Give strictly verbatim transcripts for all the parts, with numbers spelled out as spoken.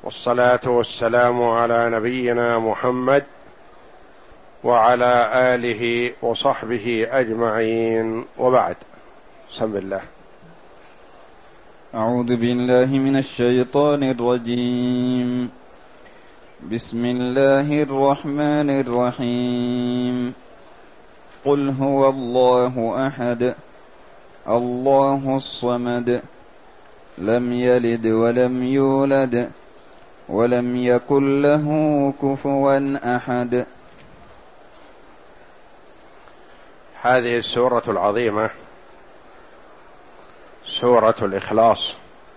والصلاة والسلام على نبينا محمد وعلى آله وصحبه أجمعين، وبعد. بسم الله. أعوذ بالله من الشيطان الرجيم. بسم الله الرحمن الرحيم. قل هو الله أحد الله الصمد لم يلد ولم يولد ولم يكن له كفوا أحد. هذه السورة العظيمة سورة الإخلاص،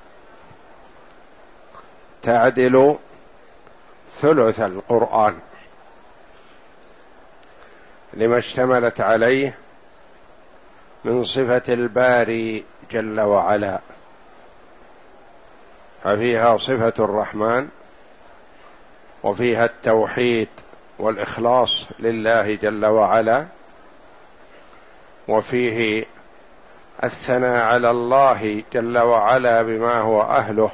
تعدل ثلث القرآن لما اشتملت عليه من صفة الباري جل وعلا، ففيها صفة الرحمن، وفيها التوحيد والإخلاص لله جل وعلا، وفيه الثناء على الله جل وعلا بما هو أهله،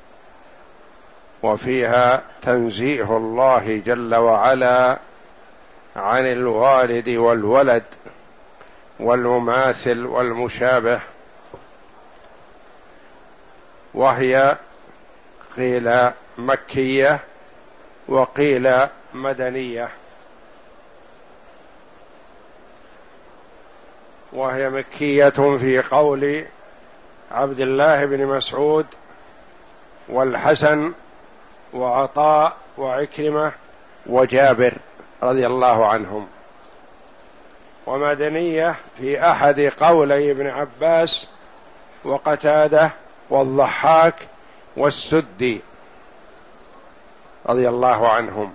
وفيها تنزيه الله جل وعلا عن الوالد والولد والمماثل والمشابه، وهي قيل مكية وقيل مدنية. وهي مكية في قول عبد الله بن مسعود والحسن وعطاء وعكرمة وجابر رضي الله عنهم، ومدنية في أحد قولي ابن عباس وقتادة والضحاك والسدي رضي الله عنهم.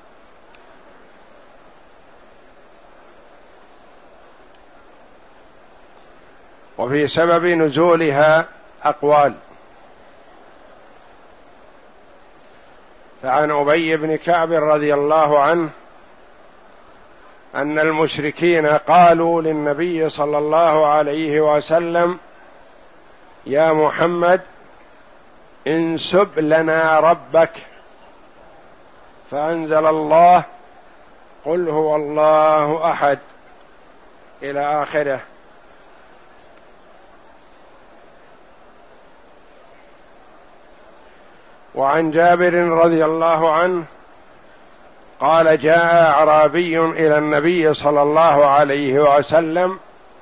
وفي سبب نزولها أقوال، فعن أبي بن كعب رضي الله عنه أن المشركين قالوا للنبي صلى الله عليه وسلم: يا محمد انسب لنا ربك، فأنزل الله: قل هو الله أحد، إلى آخره. وعن جابر رضي الله عنه قال: جاء أعرابي إلى النبي صلى الله عليه وسلم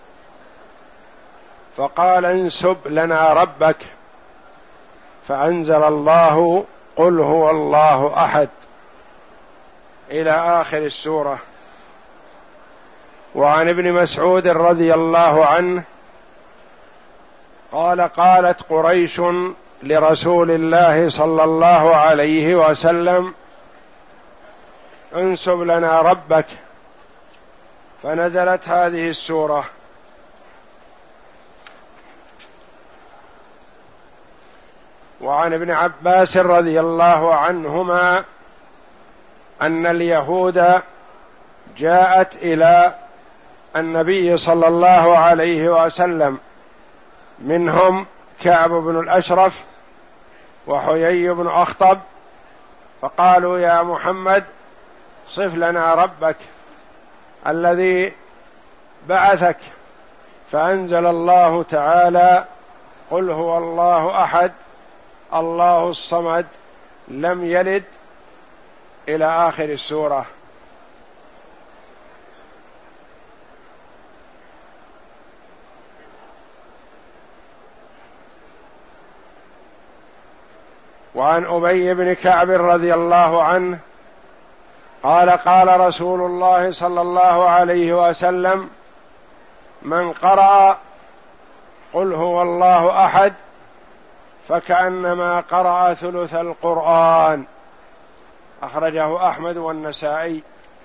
فقال: انسب لنا ربك، فأنزل الله: قل هو الله أحد، إلى آخر السورة. وعن ابن مسعود رضي الله عنه قال: قالت قريش لرسول الله صلى الله عليه وسلم: انسب لنا ربك، فنزلت هذه السورة. وعن ابن عباس رضي الله عنهما أن اليهود جاءت إلى النبي صلى الله عليه وسلم، منهم كعب بن الأشرف وحيي بن أخطب، فقالوا: يا محمد صف لنا ربك الذي بعثك، فأنزل الله تعالى: قل هو الله أحد الله الصمد لم يلد، إلى آخر السورة. وعن أبي بن كعب رضي الله عنه قال: قال رسول الله صلى الله عليه وسلم: من قرأ قل هو الله أحد فكأنما قرأ ثلث القرآن، أخرجه أحمد والنسائي.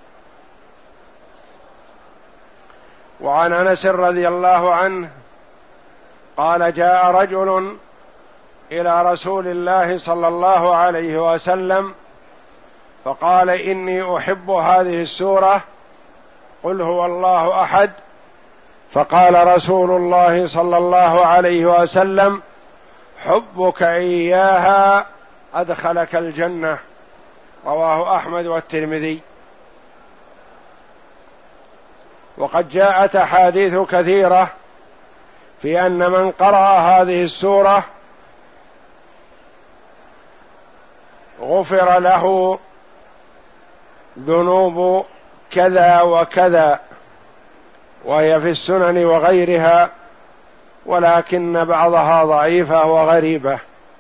وعن أنس رضي الله عنه قال: جاء رجل إلى رسول الله صلى الله عليه وسلم فقال: إني أحب هذه السورة، قل هو الله أحد. فقال رسول الله صلى الله عليه وسلم: حبك إياها أدخلك الجنة، رواه أحمد والترمذي. وقد جاءت أحاديث كثيرة في أن من قرأ هذه السورة غفر له ذنوب كذا وكذا، وهي في السنن وغيرها، ولكن بعضها ضعيفة وغريبة.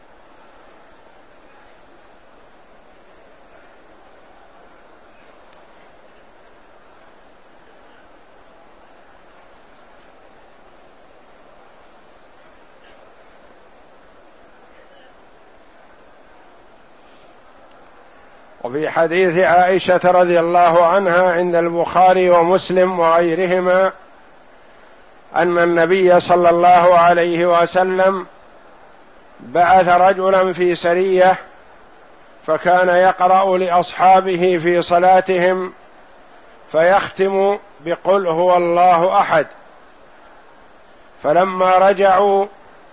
وفي حديث عائشة رضي الله عنها عند البخاري ومسلم وغيرهما أن النبي صلى الله عليه وسلم بعث رجلا في سرية، فكان يقرأ لأصحابه في صلاتهم فيختم بقل هو الله أحد، فلما رجعوا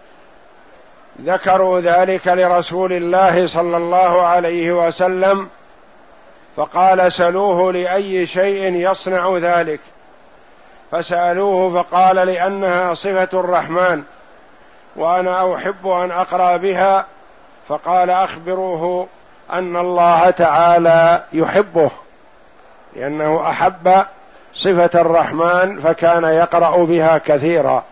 ذكروا ذلك لرسول الله صلى الله عليه وسلم، فقال سلوه لأي شيء يصنع ذلك، فسألوه فقال لأنها صفة الرحمن وأنا أحب أن أقرأ بها، فقال أخبروه أن الله تعالى يحبه، لأنه أحب صفة الرحمن فكان يقرأ بها كثيرا.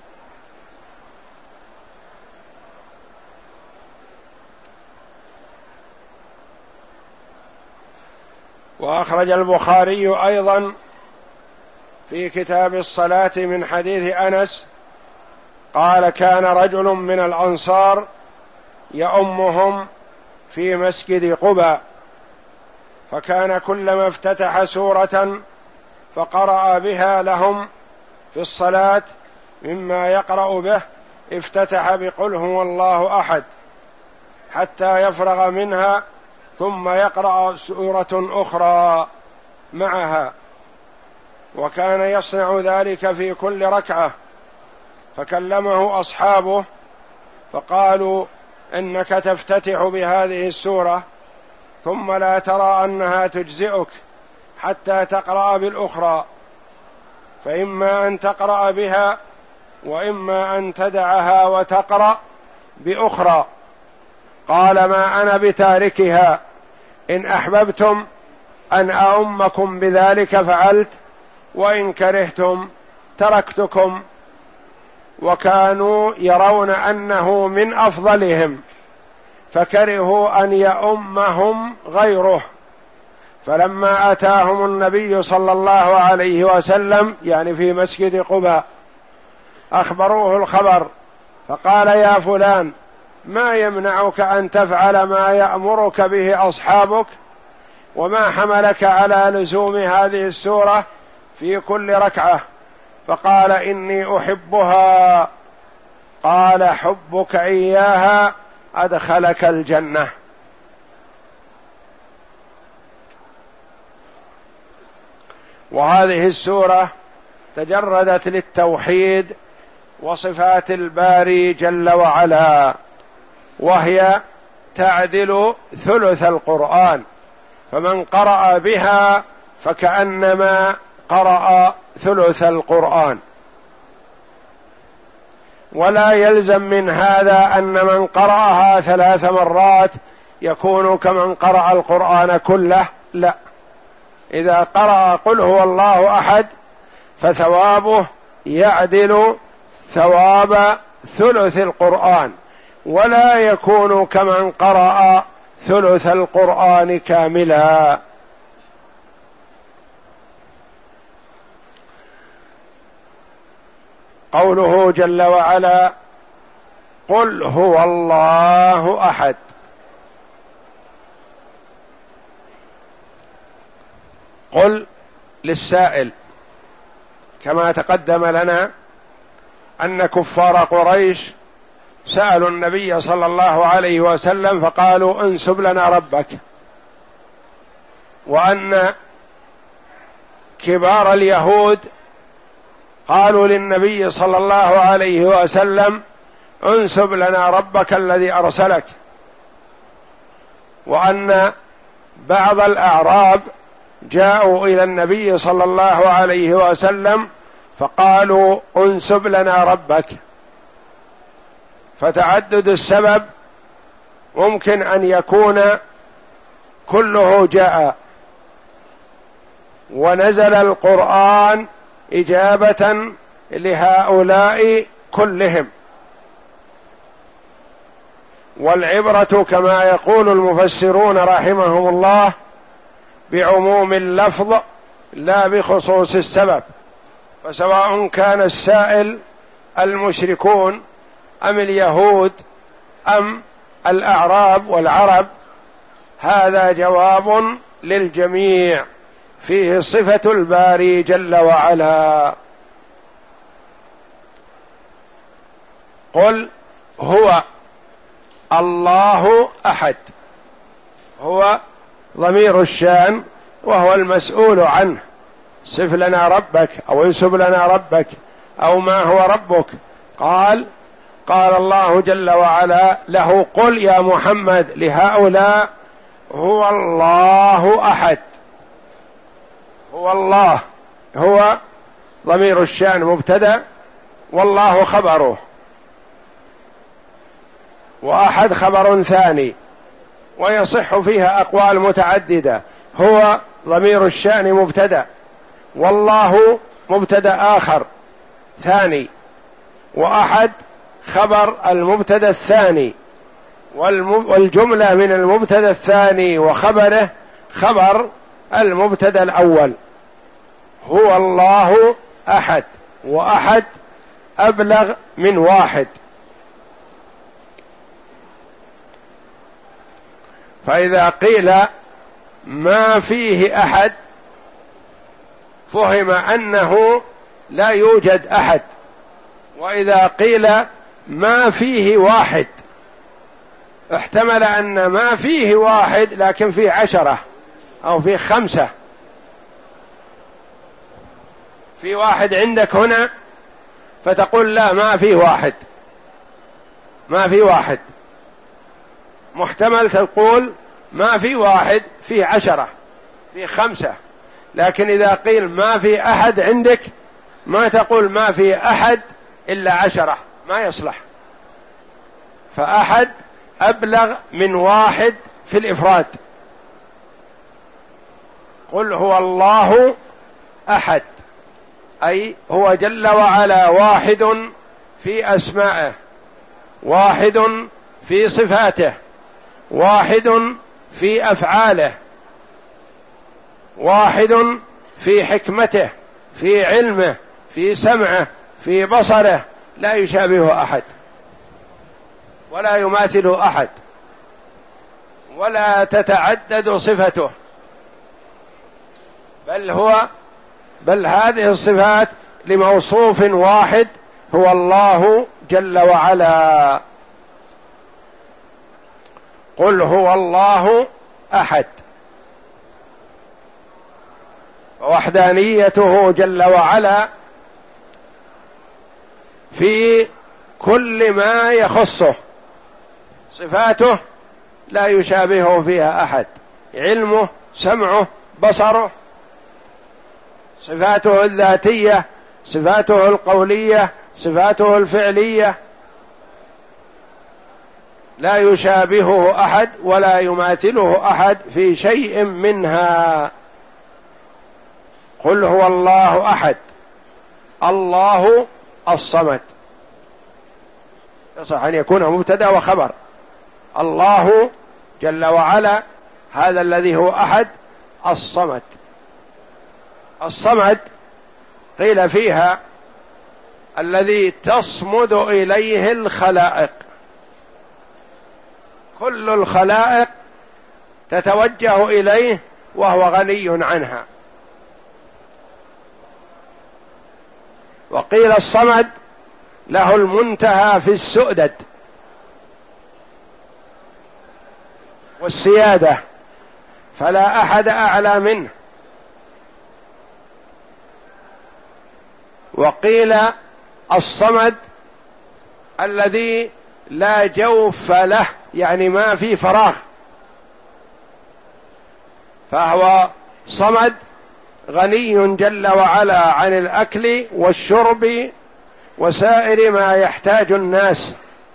وأخرج البخاري أيضا في كتاب الصلاة من حديث أنس قال كان رجل من الأنصار يؤمهم في مسجد قباء، فكان كلما افتتح سورة فقرأ بها لهم في الصلاة مما يقرأ به افتتح بقل هو الله أحد حتى يفرغ منها، ثم يقرأ سورة أخرى معها، وكان يصنع ذلك في كل ركعة. فكلمه أصحابه فقالوا إنك تفتتح بهذه السورة ثم لا ترى أنها تجزئك حتى تقرأ بالأخرى، فإما أن تقرأ بها وإما أن تدعها وتقرأ بأخرى. قال ما أنا بتاركها، إن أحببتم أن أؤمكم بذلك فعلت، وإن كرهتم تركتكم. وكانوا يرون أنه من أفضلهم فكرهوا أن يؤمهم غيره، فلما أتاهم النبي صلى الله عليه وسلم يعني في مسجد قباء أخبروه الخبر، فقال يا فلان ما يمنعك أن تفعل ما يأمرك به أصحابك، وما حملك على لزوم هذه السورة في كل ركعة؟ فقال إني أحبها. قال حبك إياها أدخلك الجنة. وهذه السورة تجردت للتوحيد وصفات الباري جل وعلا، وهي تعدل ثلث القرآن، فمن قرأ بها فكأنما قرأ ثلث القرآن. ولا يلزم من هذا أن من قرأها ثلاث مرات يكون كمن قرأ القرآن كله، لا، إذا قرأ قل هو الله أحد فثوابه يعدل ثواب ثلث القرآن، ولا يكون كمن قرأ ثلث القرآن كاملا. قوله جل وعلا قل هو الله أحد، قل للسائل، كما تقدم لنا أن كفار قريش سألوا النبي صلى الله عليه وسلم فقالوا انسب لنا ربك، وأن كبار اليهود قالوا للنبي صلى الله عليه وسلم انسب لنا ربك الذي أرسلك، وأن بعض الأعراب جاءوا إلى النبي صلى الله عليه وسلم فقالوا انسب لنا ربك، فتعدد السبب ممكن أن يكون كله جاء، ونزل القرآن إجابة لهؤلاء كلهم. والعبرة كما يقول المفسرون رحمهم الله بعموم اللفظ لا بخصوص السبب، فسواء كان السائل المشركون أم اليهود أم الأعراب والعرب، هذا جواب للجميع فيه صفة الباري جل وعلا. قل هو الله أحد، هو ضمير الشان وهو المسؤول عنه، صف لنا ربك أو انسب لنا ربك أو ما هو ربك. قال قال الله جل وعلا له قل يا محمد لهؤلاء هو الله أحد. هو الله، هو ضمير الشان مبتدأ والله خبره، وأحد خبر ثاني، ويصح فيها أقوال متعددة. هو ضمير الشأن مبتدأ، والله مبتدأ آخر ثاني، وأحد خبر المبتدأ الثاني، والجملة من المبتدأ الثاني وخبره خبر المبتدأ الأول. هو الله أحد، وأحد أبلغ من واحد. فإذا قيل ما فيه أحد فهم أنه لا يوجد أحد، وإذا قيل ما فيه واحد احتمل أن ما فيه واحد لكن فيه عشرة أو فيه خمسة. في واحد عندك هنا فتقول لا ما فيه واحد، ما فيه واحد. محتمل تقول ما في واحد فيه عشرة فيه خمسة، لكن إذا قيل ما في أحد عندك ما تقول ما في أحد إلا عشرة، ما يصلح. فأحد أبلغ من واحد في الإفراد. قل هو الله أحد، أي هو جل وعلا واحد في أسمائه، واحد في صفاته، واحد في أفعاله، واحد في حكمته، في علمه، في سمعه، في بصره، لا يشابهه أحد ولا يماثله أحد، ولا تتعدد صفته، بل هو بل هذه الصفات لموصوف واحد هو الله جل وعلا. قل هو الله أحد، ووحدانيته جل وعلا في كل ما يخصه. صفاته لا يشابهه فيها أحد، علمه، سمعه، بصره، صفاته الذاتية، صفاته القولية، صفاته الفعلية، لا يشابهه أحد ولا يماثله أحد في شيء منها. قل هو الله أحد، الله الصمد، يصح أن يكون مبتدأ وخبر. الله جل وعلا هذا الذي هو أحد الصمد. الصمد قيل فيها الذي تصمد إليه الخلائق، كل الخلائق تتوجه إليه وهو غني عنها. وقيل الصمد له المنتهى في السؤدد والسيادة، فلا أحد أعلى منه. وقيل الصمد الذي لا جوف له، يعني ما في فراغ، فهو صمد غني جل وعلا عن الأكل والشرب وسائر ما يحتاج الناس.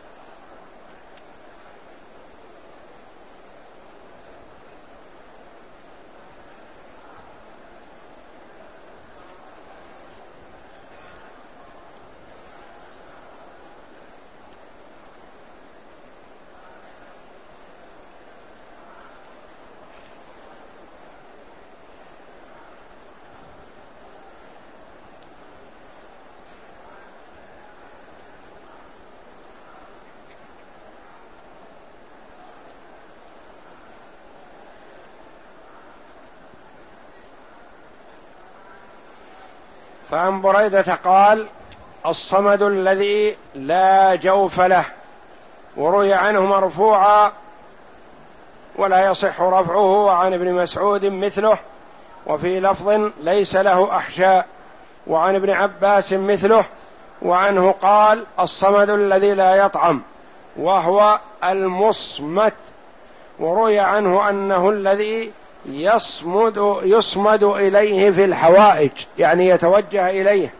فعن بريدة قال: الصمد الذي لا جوف له. وروي عنه مرفوعا ولا يصح رفعه، وعن ابن مسعود مثله، وفي لفظ: ليس له أحشاء. وعن ابن عباس مثله، وعنه قال: الصمد الذي لا يطعم، وهو المصمت. وروي عنه أنه الذي يصمد يصمد إليه في الحوائج، يعني يتوجه إليه.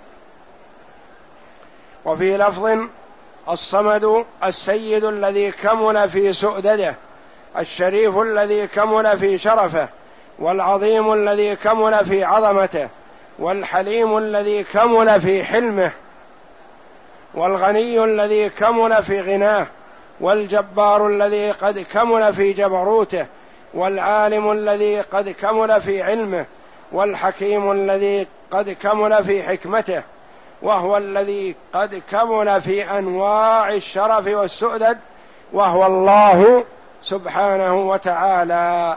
وفي لفظ: الصمد السيد الذي كمل في سؤدده، الشريف الذي كمل في شرفه، والعظيم الذي كمل في عظمته، والحليم الذي كمل في حلمه، والغني الذي كمل في غناه، والجبار الذي قد كمل في جبروته، والعالم الذي قد كمل في علمه، والحكيم الذي قد كمل في حكمته، وهو الذي قد كمل في أنواع الشرف والسؤدد، وهو الله سبحانه وتعالى.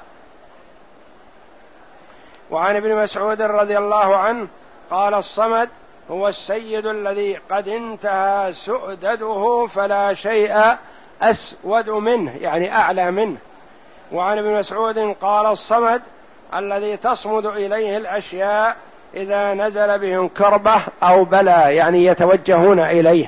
وعن ابن مسعود رضي الله عنه قال: الصمد هو السيد الذي قد انتهى سؤدده فلا شيء أسود منه، يعني أعلى منه. وعن ابن مسعود قال: الصمد الذي تصمد إليه الأشياء إذا نزل بهم كربة أو بلاء، يعني يتوجهون إليه.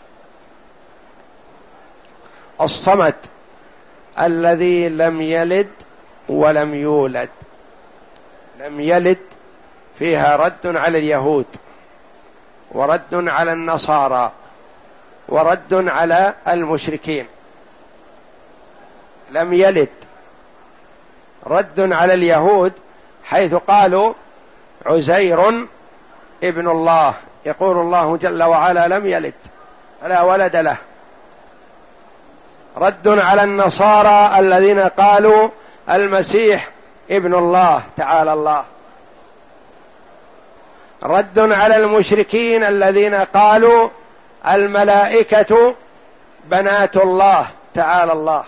الصمد الذي لم يلد ولم يولد. لم يلد فيها رد على اليهود، ورد على النصارى، ورد على المشركين. لم يلد رد على اليهود حيث قالوا عزير ابن الله، يقول الله جل وعلا: لم يلد فلا ولد له. رد على النصارى الذين قالوا المسيح ابن الله تعالى الله. رد على المشركين الذين قالوا الملائكة بنات الله تعالى الله.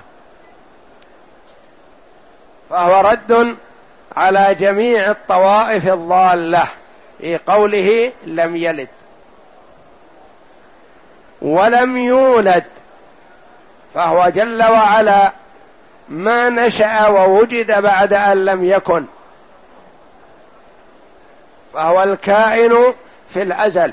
فهو رد على جميع الطوائف الضالة في قوله لم يلد. ولم يولد، فهو جل وعلا ما نشأ ووجد بعد أن لم يكن، فهو الكائن في الأزل.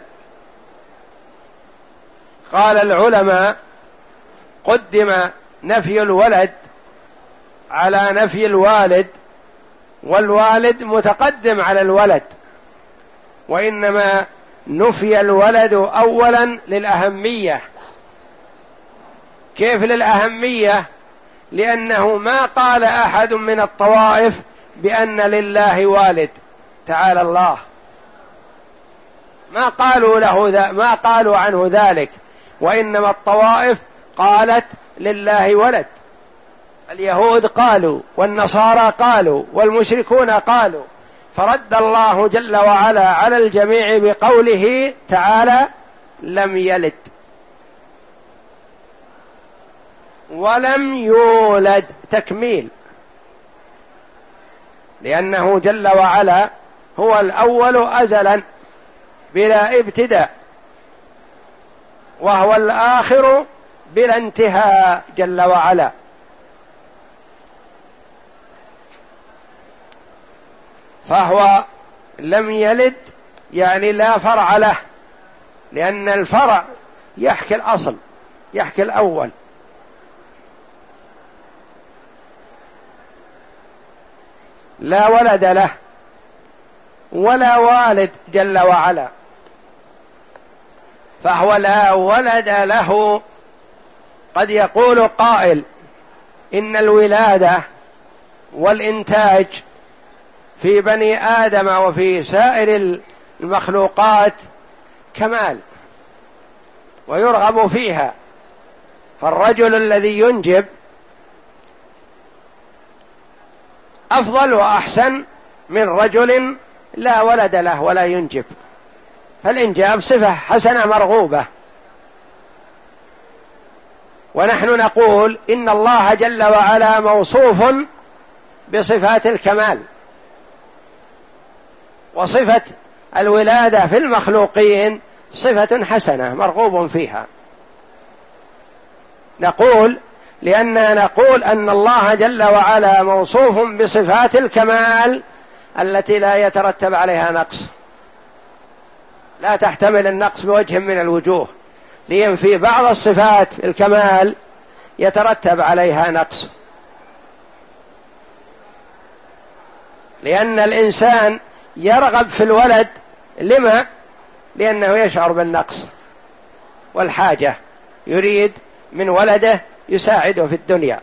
قال العلماء: قدم نفي الولد على نفي الوالد، والوالد متقدم على الولد، وإنما نفي الولد أولا للأهمية. كيف للأهمية؟ لأنه ما قال أحد من الطوائف بأن لله والد تعالى الله، ما قالوا له ذا ما قالوا عنه ذلك، وإنما الطوائف قالت لله ولد. اليهود قالوا، والنصارى قالوا، والمشركون قالوا، فرد الله جل وعلا على الجميع بقوله تعالى لم يلد ولم يولد، تكميل، لأنه جل وعلا هو الأول أزلا بلا ابتداء، وهو الآخر بلا انتهاء جل وعلا. فهو لم يلد يعني لا فرع له، لأن الفرع يحكي الأصل، يحكي الأول. لا ولد له ولا والد جل وعلا، فهو لا ولد له. قد يقول قائل إن الولادة والإنتاج في بني آدم وفي سائر المخلوقات كمال ويرغب فيها، فالرجل الذي ينجب أفضل وأحسن من رجل لا ولد له ولا ينجب، فالإنجاب صفة حسنة مرغوبة. ونحن نقول إن الله جل وعلا موصوف بصفات الكمال، وصفة الولادة في المخلوقين صفة حسنة مرغوب فيها. نقول لأننا نقول أن الله جل وعلا موصوف بصفات الكمال التي لا يترتب عليها نقص، لا تحتمل النقص بوجه من الوجوه، لأن في بعض الصفات الكمال يترتب عليها نقص. لأن الإنسان يرغب في الولد، لما؟ لأنه يشعر بالنقص والحاجة، يريد من ولده يساعده في الدنيا،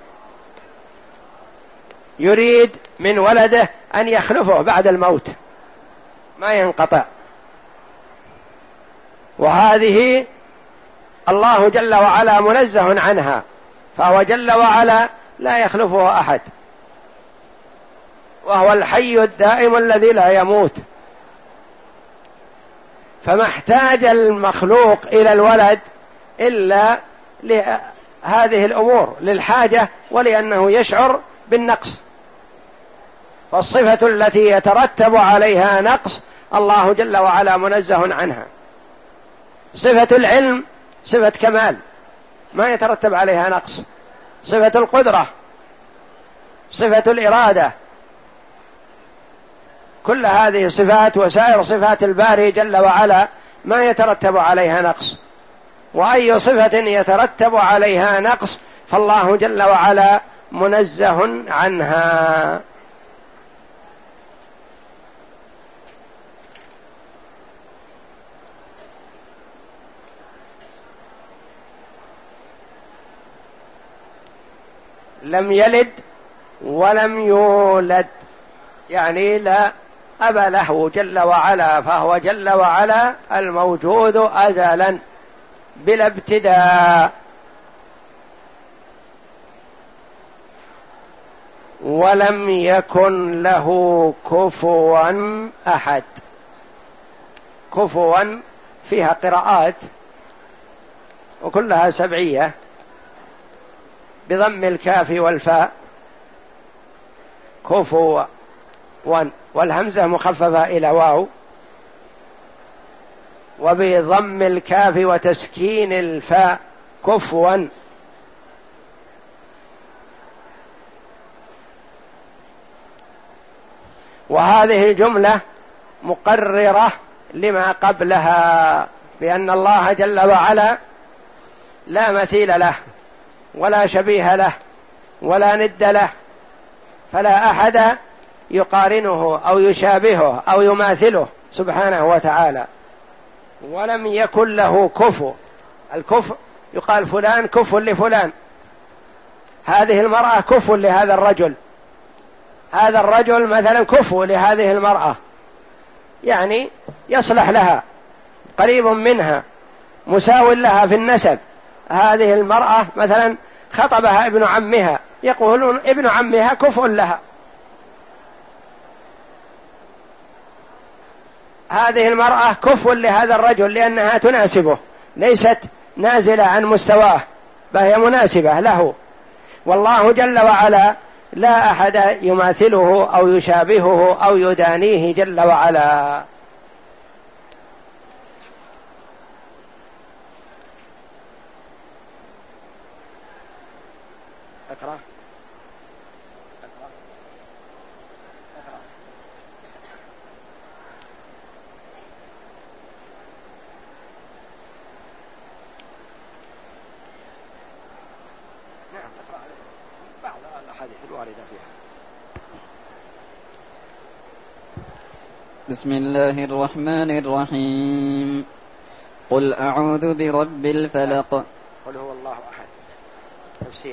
يريد من ولده أن يخلفه بعد الموت ما ينقطع. وهذه الله جل وعلا منزه عنها، فهو جل وعلا لا يخلفه أحد، وهو الحي الدائم الذي لا يموت، فما احتاج المخلوق إلى الولد إلا لهذه الأمور، للحاجة ولأنه يشعر بالنقص. فالصفة التي يترتب عليها نقص الله جل وعلا منزه عنها. صفة العلم صفة كمال ما يترتب عليها نقص، صفة القدرة، صفة الإرادة، كل هذه صفات وسائر صفات الباري جل وعلا ما يترتب عليها نقص. وأي صفة يترتب عليها نقص فالله جل وعلا منزه عنها. لم يلد ولم يولد، يعني لا أب له جل وعلا، فهو جل وعلا الموجود أزلا بلا ابتداء. ولم يكن له كفوا أحد. كفوا فيها قراءات وكلها سبعية بضم الكاف والفاء، كفوا، والهمزة مخففة إلى واو، وبضم الكاف وتسكين الفاء كفوا. وهذه الجملة مقررة لما قبلها، بأن الله جل وعلا لا مثيل له ولا شبيه له ولا ند له، فلا أحد يقارنه أو يشابهه أو يماثله سبحانه وتعالى. ولم يكن له كفو. الكفو يقال فلان كفو لفلان، هذه المرأة كفو لهذا الرجل، هذا الرجل مثلا كفو لهذه المرأة، يعني يصلح لها، قريب منها، مساو لها في النسب. هذه المرأة مثلا خطبها ابن عمها، يقولون ابن عمها كفو لها. هذه المرأة كفو لهذا الرجل لأنها تناسبه، ليست نازلة عن مستواه بل هي مناسبة له. والله جل وعلا لا أحد يماثله أو يشابهه أو يدانيه جل وعلا. اقرأ. اقرأ. اقرأ. نعم اقرأ بعض الأحاديث الواردة فيها. بسم الله الرحمن الرحيم. قل أعوذ برب الفلق. قل هو الله أحد. تفسير.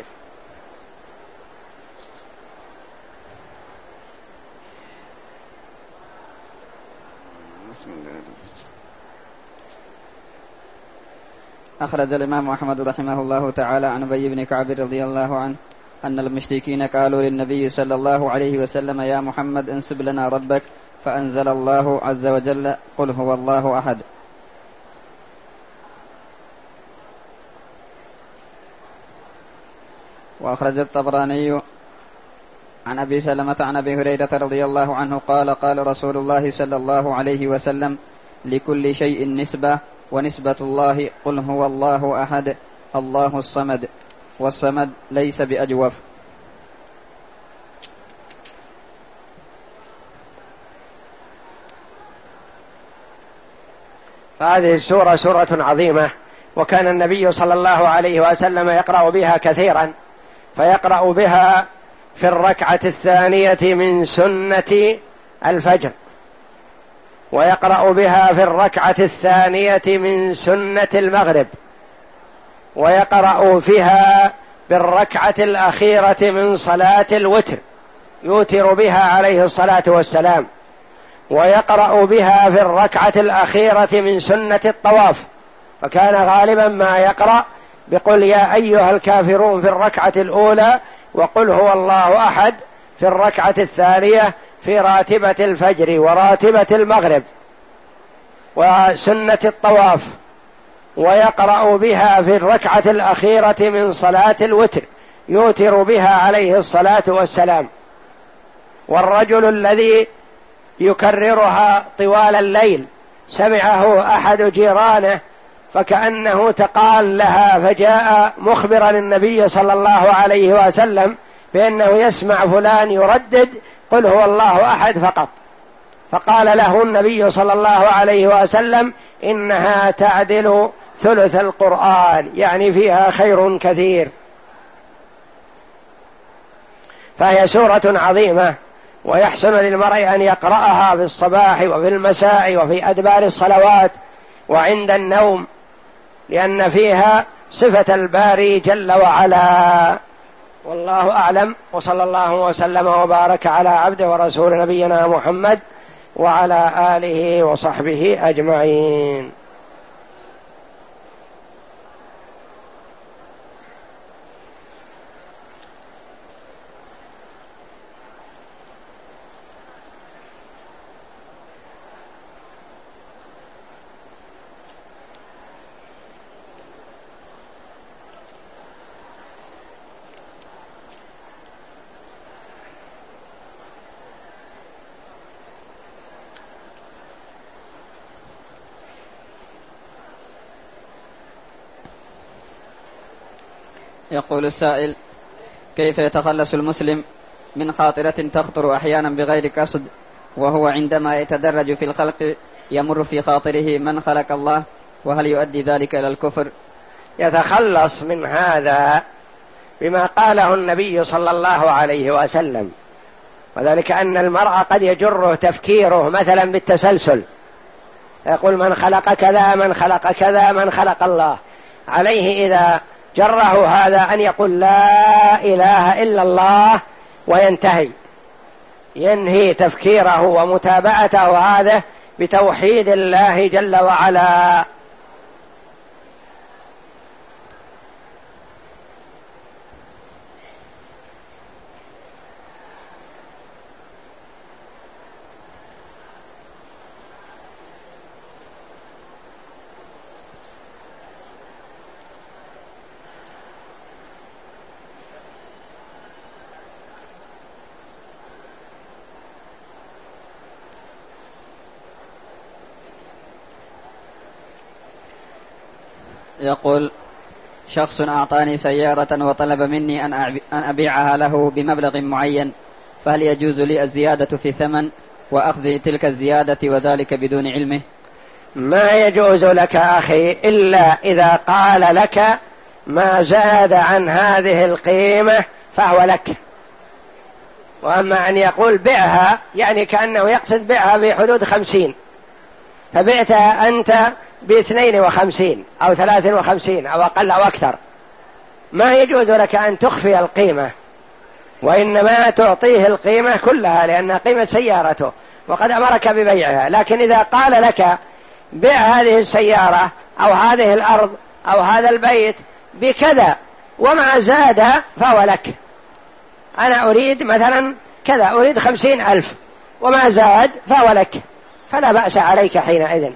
بسم الله. أخرج الإمام أحمد رحمه الله تعالى عن أبي بن كعب رضي الله عنه أن المشركين قالوا للنبي صلى الله عليه وسلم: يا محمد انسب لنا ربك، فأنزل الله عز وجل: قل هو الله أحد. وأخرج الطبراني عن أبي سلمة عن أبي هريرة رضي الله عنه قال: قال رسول الله صلى الله عليه وسلم: لكل شيء نسبة، ونسبة الله قل هو الله أحد الله الصمد، والصمد ليس بأجوف. فهذه السورة سورة عظيمة، وكان النبي صلى الله عليه وسلم يقرأ بها كثيرا، فيقرأ بها في الركعة الثانية من سنة الفجر، ويقرأ بها في الركعة الثانية من سنة المغرب، ويقرأ فيها بالركعة الأخيرة من صلاة الوتر، يوتر بها عليه الصلاة والسلام، ويقرأ بها في الركعة الأخيرة من سنة الطواف، فكان غالبا ما يقرأ بقل يا أيها الكافرون في الركعة الأولى، وقل هو الله أحد في الركعة الثانية في راتبة الفجر وراتبة المغرب وسنة الطواف، ويقرأ بها في الركعة الأخيرة من صلاة الوتر، يوتر بها عليه الصلاة والسلام. والرجل الذي يكررها طوال الليل سمعه أحد جيرانه فكأنه تقال لها، فجاء مخبرا النبي صلى الله عليه وسلم بأنه يسمع فلان يردد قل هو الله أحد فقط، فقال له النبي صلى الله عليه وسلم: إنها تعدل ثلث القرآن، يعني فيها خير كثير. فهي سورة عظيمة، ويحسن للمرء أن يقرأها في الصباح وفي المساء وفي أدبار الصلوات وعند النوم، لأن فيها صفة الباري جل وعلا. والله أعلم، وصلى الله وسلم وبارك على عبده ورسول نبينا محمد وعلى آله وصحبه أجمعين. يقول السائل: كيف يتخلص المسلم من خاطرة تخطر أحيانا بغير قصد، وهو عندما يتدرج في الخلق يمر في خاطره من خلق الله، وهل يؤدي ذلك إلى الكفر؟ يتخلص من هذا بما قاله النبي صلى الله عليه وسلم، وذلك أن المرء قد يجره تفكيره مثلا بالتسلسل، يقول من خلق كذا من خلق كذا من خلق الله، عليه إذا جره هذا أن يقول لا إله إلا الله وينتهي، ينهي تفكيره ومتابعته هذا بتوحيد الله جل وعلا. يقول: شخص أعطاني سيارة وطلب مني أن أبيعها له بمبلغ معين، فهل يجوز لي الزيادة في ثمن وأخذ تلك الزيادة وذلك بدون علمه؟ ما يجوز لك أخي إلا إذا قال لك ما زاد عن هذه القيمة فهو لك، وأما أن يقول بعها يعني كأنه يقصد بعها في حدود خمسين، فبعتها أنت باثنين وخمسين أو ثلاث وخمسين أو أقل أو أكثر، ما يجوز لك أن تخفي القيمة، وإنما تعطيه القيمة كلها لأنها قيمة سيارته وقد أمرك ببيعها. لكن إذا قال لك بيع هذه السيارة أو هذه الأرض أو هذا البيت بكذا وما زاد فهو لك، أنا أريد مثلا كذا، أريد خمسين ألف وما زاد فهو لك، فلا بأس عليك حينئذ.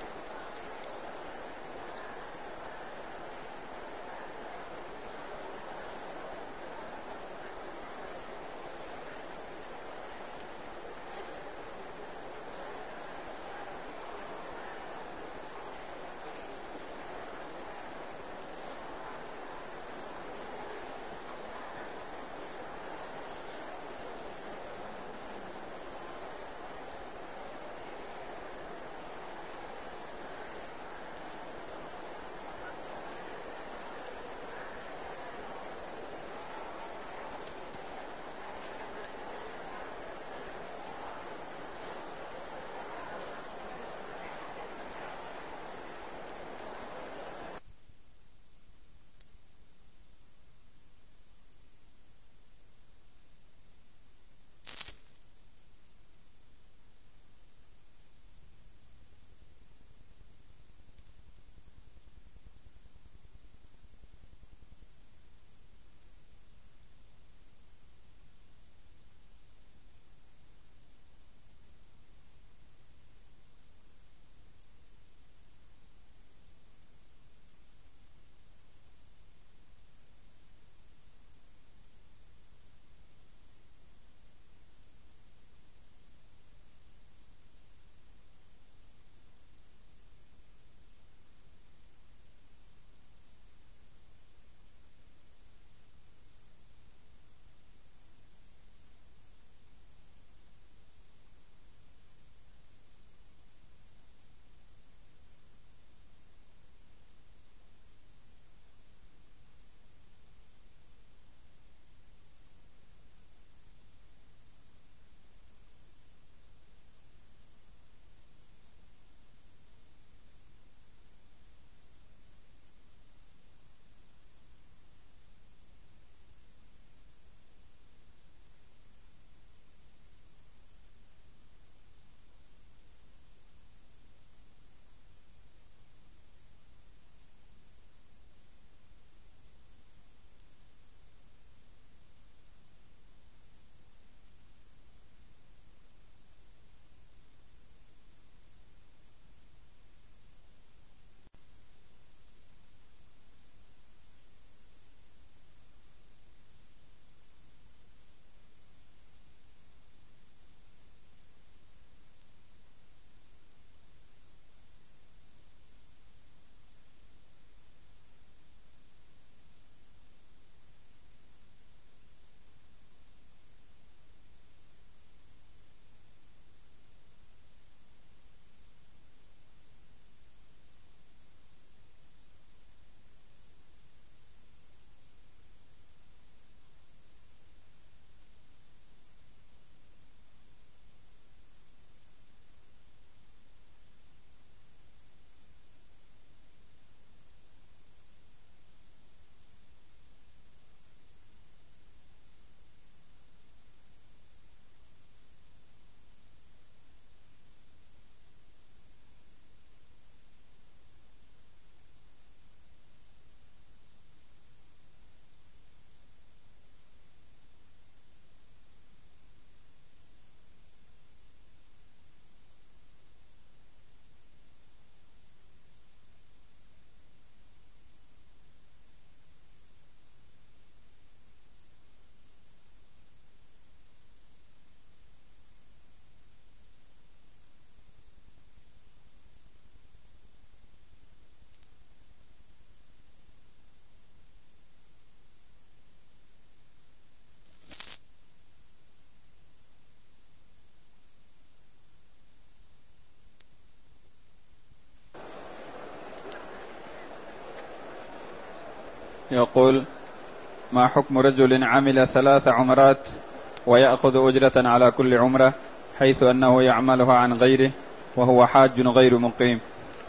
يقول: ما حكم رجل عمل ثلاث عمرات ويأخذ أجرة على كل عمرة حيث أنه يعملها عن غيره وهو حاج غير مقيم.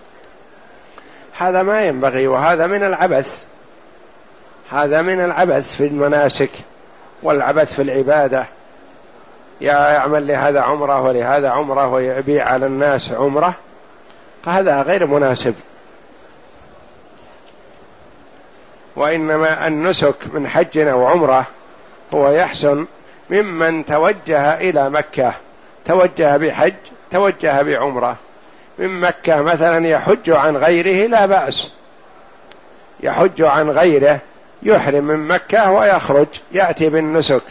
هذا ما ينبغي، وهذا من العبث، هذا من العبث في المناسك والعبث في العبادة. يعمل لهذا عمره ولهذا عمره ويبيع على الناس عمره، هذا غير مناسب. وإنما النسك من حج أو عمره هو يحسن ممن توجه إلى مكة، توجه بحج توجه بعمره من مكة مثلا يحج عن غيره لا بأس، يحج عن غيره يحرم من مكة ويخرج يأتي بالنسك.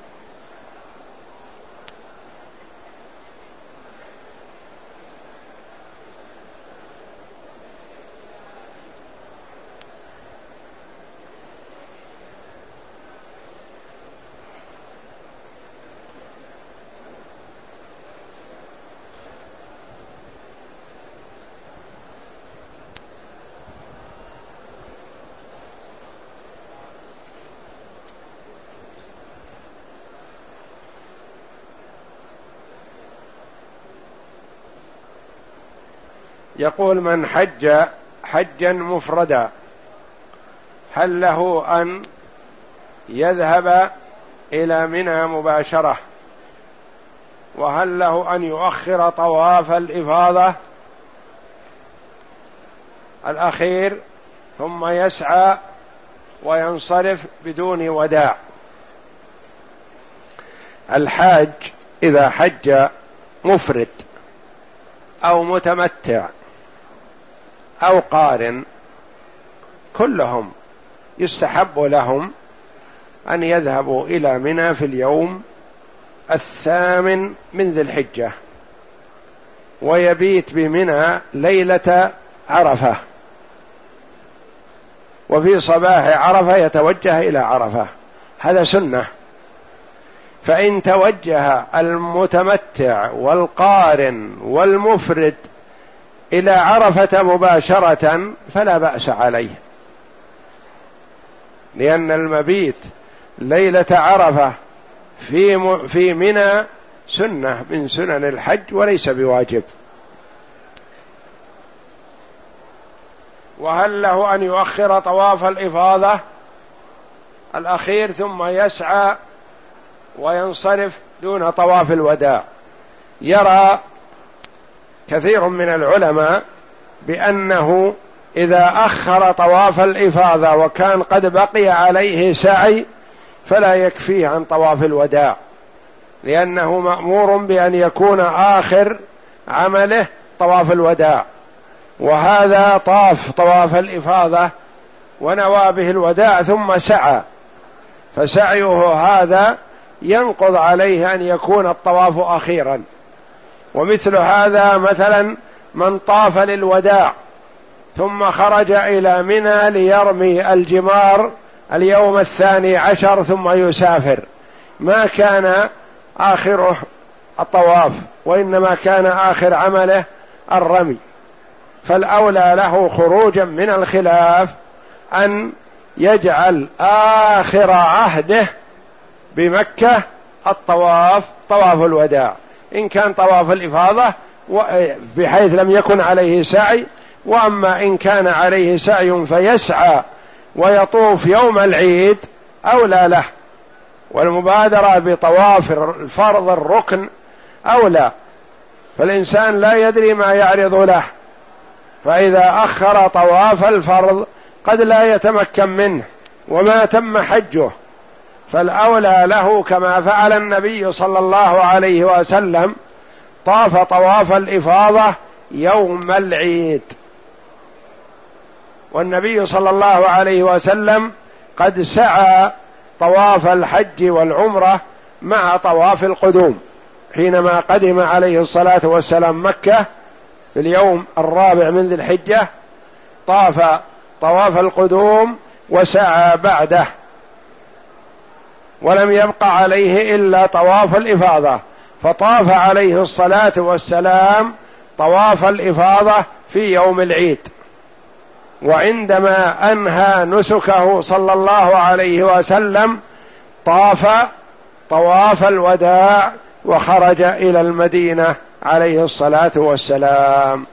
يقول: من حج حجا مفردا هل له أن يذهب إلى منى مباشرة؟ وهل له أن يؤخر طواف الإفاضة الأخير ثم يسعى وينصرف بدون وداع؟ الحاج إذا حج مفرد أو متمتع أو قارن كلهم يستحب لهم أن يذهبوا إلى منى في اليوم الثامن من ذي الحجة ويبيت بمنى ليلة عرفة، وفي صباح عرفة يتوجه إلى عرفة، هذا سنة. فإن توجه المتمتع والقارن والمفرد إلى عرفة مباشرة فلا بأس عليه، لأن المبيت ليلة عرفة في في منى سنة من سنن الحج وليس بواجب. وهل له أن يؤخر طواف الإفاضة الأخير ثم يسعى وينصرف دون طواف الوداع؟ يرى كثير من العلماء بأنه إذا أخر طواف الإفاضة وكان قد بقي عليه سعي فلا يكفيه عن طواف الوداع، لأنه مأمور بأن يكون آخر عمله طواف الوداع، وهذا طاف طواف الإفاضة ونوى به الوداع ثم سعى، فسعيه هذا ينقض عليه أن يكون الطواف أخيرا. ومثل هذا مثلا من طاف للوداع ثم خرج إلى منى ليرمي الجمار اليوم الثاني عشر ثم يسافر، ما كان آخره الطواف وإنما كان آخر عمله الرمي، فالأولى له خروجا من الخلاف أن يجعل آخر عهده بمكة الطواف طواف الوداع، إن كان طواف الإفاضة بحيث لم يكن عليه سعي، وأما إن كان عليه سعي فيسعى ويطوف يوم العيد أولى له، والمبادرة بطواف الفرض الركن أولى، فالإنسان لا يدري ما يعرض له، فإذا أخر طواف الفرض قد لا يتمكن منه وما تم حجه، فالأولى له كما فعل النبي صلى الله عليه وسلم طاف طواف الإفاضة يوم العيد، والنبي صلى الله عليه وسلم قد سعى طواف الحج والعمرة مع طواف القدوم، حينما قدم عليه الصلاة والسلام مكة في اليوم الرابع من ذي الحجة طاف طواف القدوم وسعى بعده، ولم يبق عليه إلا طواف الإفاضة، فطاف عليه الصلاة والسلام طواف الإفاضة في يوم العيد. وعندما أنهى نسكه صلى الله عليه وسلم طاف طواف الوداع وخرج إلى المدينة عليه الصلاة والسلام.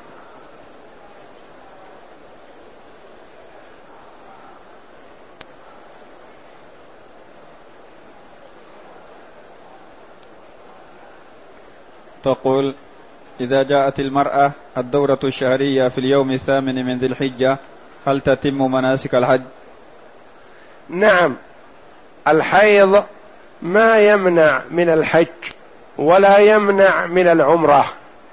تقول: إذا جاءت المرأة الدورة الشهرية في اليوم الثامن من ذي الحجة هل تتم مناسك الحج؟ نعم، الحيض ما يمنع من الحج ولا يمنع من العمرة،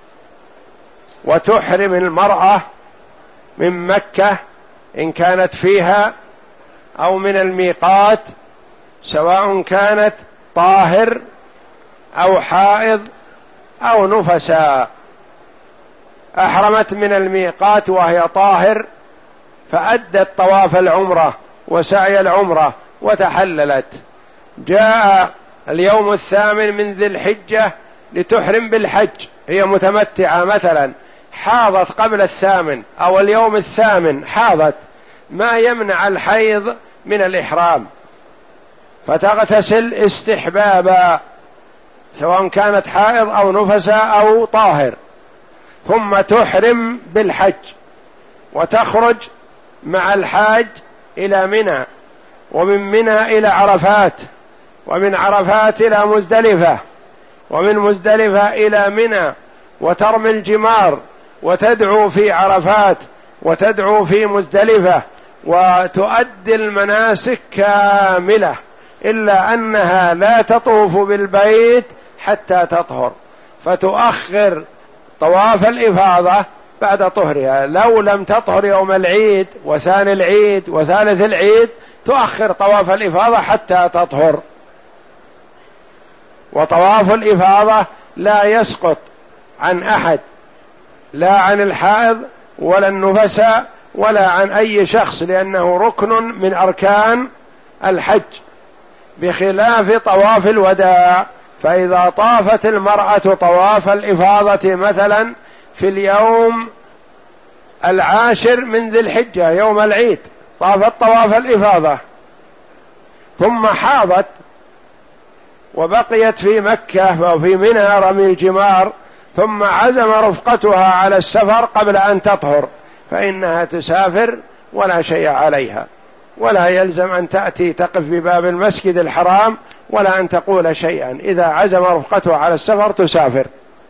وتحرم المرأة من مكة إن كانت فيها أو من الميقات، سواء كانت طاهر أو حائض أو نفساء. أحرمت من الميقات وهي طاهر فأدت طواف العمرة وسعي العمرة وتحللت، جاء اليوم الثامن من ذي الحجة لتحرم بالحج، هي متمتعة مثلا، حاضت قبل الثامن أو اليوم الثامن حاضت، ما يمنع الحيض من الإحرام، فتغتسل استحبابا سواء كانت حائض أو نفساء أو طاهر، ثم تحرم بالحج وتخرج مع الحاج إلى منى، ومن منى إلى عرفات، ومن عرفات إلى مزدلفة، ومن مزدلفة إلى منى، وترمي الجمار وتدعو في عرفات وتدعو في مزدلفة، وتؤدي المناسك كاملة، إلا أنها لا تطوف بالبيت حتى تطهر، فتؤخر طواف الإفاضة بعد طهرها. لو لم تطهر يوم العيد وثاني العيد وثالث العيد تؤخر طواف الإفاضة حتى تطهر. وطواف الإفاضة لا يسقط عن أحد، لا عن الحائض ولا النفساء ولا عن أي شخص، لأنه ركن من أركان الحج، بخلاف طواف الوداع. فإذا طافت المرأة طواف الإفاضة مثلا في اليوم العاشر من ذي الحجة يوم العيد، طافت طواف الإفاضة ثم حاضت وبقيت في مكة وفي منى رمي الجمار، ثم عزم رفقتها على السفر قبل أن تطهر، فإنها تسافر ولا شيء عليها، ولا يلزم أن تأتي تقف بباب المسجد الحرام ولا أن تقول شيئا. إذا عزم رفقتها على السفر تسافر.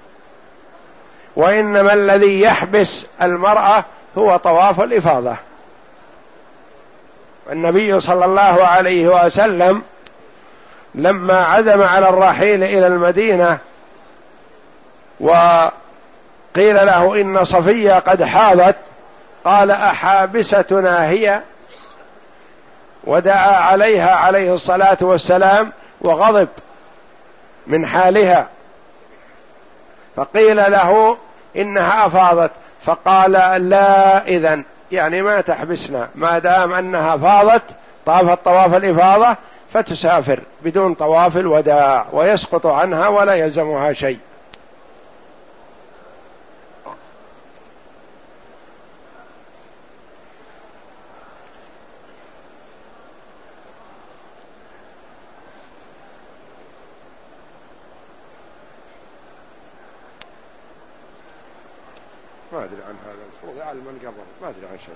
وإنما الذي يحبس المرأة هو طواف الإفاضة. النبي صلى الله عليه وسلم لما عزم على الرحيل إلى المدينة وقيل له إن صفية قد حاضت، قال: أحابستنا هي؟ ودعا عليها عليه الصلاة والسلام وغضب من حالها، فقيل له إنها أفاضت، فقال: لا، إذن يعني ما تحبسنا، ما دام أنها فاضت طافت طواف الإفاضة فتسافر بدون طواف الوداع ويسقط عنها ولا يلزمها شيء. ما أدري عن هذا، المفروض أعلم من قبل، ما أدري عن شيء.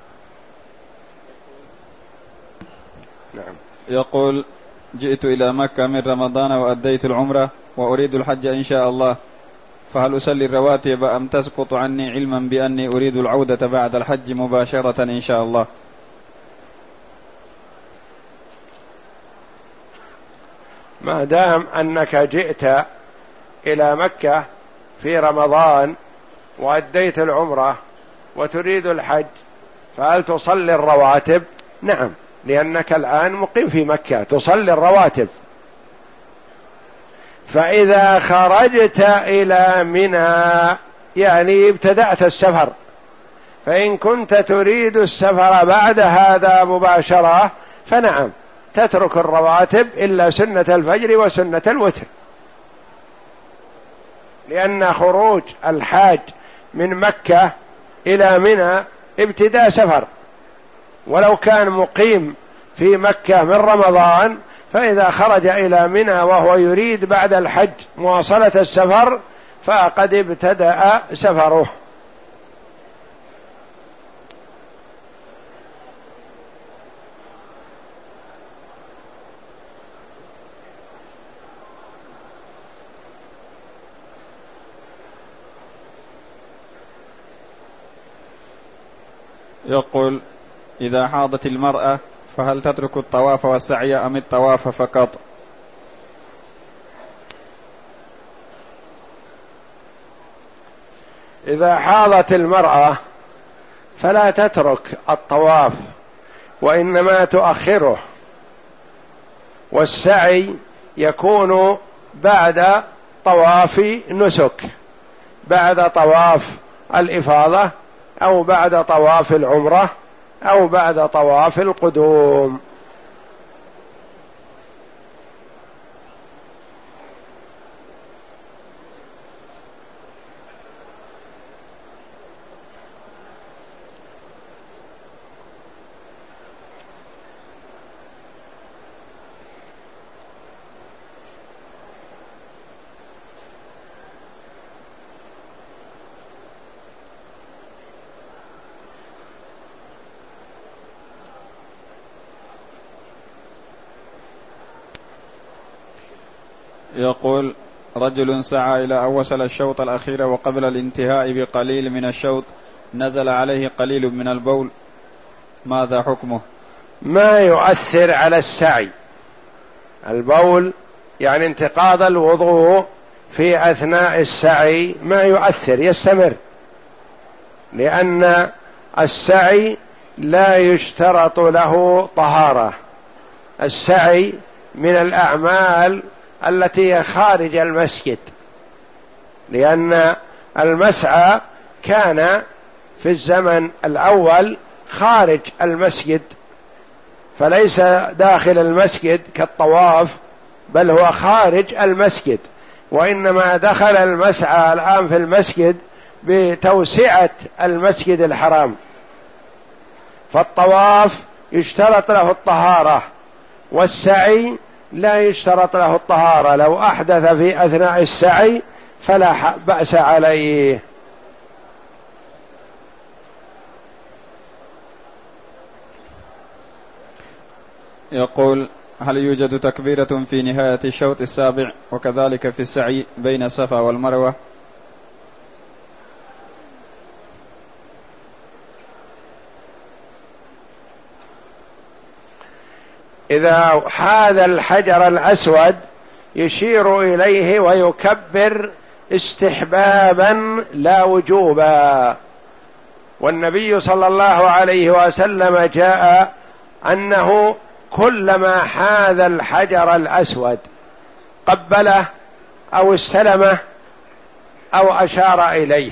نعم. يقول: جئت إلى مكة من رمضان وأديت العمرة وأريد الحج إن شاء الله، فهل أسلي الرواتب أم تسقط عني، علما بأني أريد العودة بعد الحج مباشرة إن شاء الله؟ ما دام أنك جئت إلى مكة في رمضان وأديت العمرة وتريد الحج، فهل تصلي الرواتب؟ نعم، لأنك الآن مقيم في مكة تصلي الرواتب. فإذا خرجت إلى منى يعني ابتدأت السفر، فإن كنت تريد السفر بعد هذا مباشرة فنعم تترك الرواتب إلا سنة الفجر وسنة الوتر، لأن خروج الحاج من مكة إلى منى ابتداء سفر، ولو كان مقيم في مكة من رمضان فإذا خرج إلى منى وهو يريد بعد الحج مواصلة السفر فقد ابتدأ سفره. يقول: إذا حاضت المرأة فهل تترك الطواف والسعي أم الطواف فقط؟ إذا حاضت المرأة فلا تترك الطواف وإنما تؤخره، والسعي يكون بعد طواف نسك، بعد طواف الإفاضة أو بعد طواف العمرة أو بعد طواف القدوم. يقول: رجل سعى إلى أن وصل الشوط الأخير وقبل الانتهاء بقليل من الشوط نزل عليه قليل من البول، ماذا حكمه؟ ما يؤثر على السعي. البول يعني انتقاض الوضوء في أثناء السعي ما يؤثر، يستمر، لأن السعي لا يشترط له طهارة. السعي من الأعمال التي هي خارج المسجد، لأن المسعى كان في الزمن الأول خارج المسجد، فليس داخل المسجد كالطواف، بل هو خارج المسجد، وإنما دخل المسعى الآن في المسجد بتوسعة المسجد الحرام. فالطواف يشترط له الطهارة، والسعي لا يشترط له الطهارة. لو أحدث في أثناء السعي فلا بأس عليه. يقول: هل يوجد تكبيرة في نهاية الشوط السابع وكذلك في السعي بين الصفا والمروة؟ إذا حاذ الحجر الأسود يشير إليه ويكبر استحبابا لا وجوبا. والنبي صلى الله عليه وسلم جاء أنه كلما حاذ الحجر الأسود قبله أو استلمه أو أشار إليه،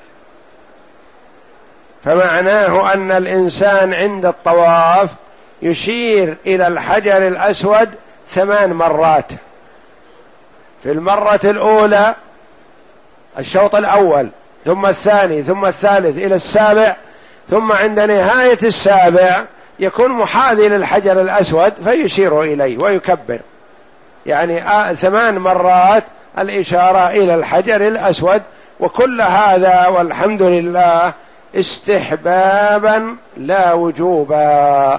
فمعناه أن الإنسان عند الطواف يشير إلى الحجر الأسود ثمان مرات، في المرة الأولى الشوط الأول، ثم الثاني، ثم الثالث إلى السابع، ثم عند نهاية السابع يكون محاذي للحجر الأسود فيشير إليه ويكبر، يعني آه ثمان مرات الإشارة إلى الحجر الأسود. وكل هذا والحمد لله استحبابا لا وجوبا.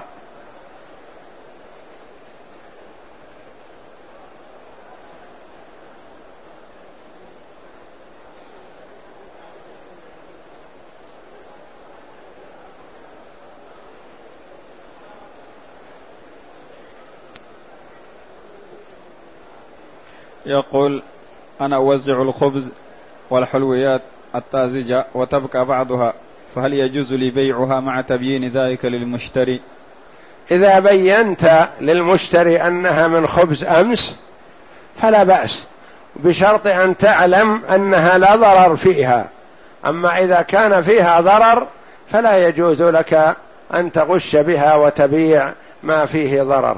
يقول: أنا أوزع الخبز والحلويات الطازجة وتبقى بعضها، فهل يجوز لي بيعها مع تبيين ذلك للمشتري؟ إذا بينت للمشتري أنها من خبز أمس فلا بأس، بشرط أن تعلم أنها لا ضرر فيها. أما إذا كان فيها ضرر فلا يجوز لك أن تغش بها وتبيع ما فيه ضرر.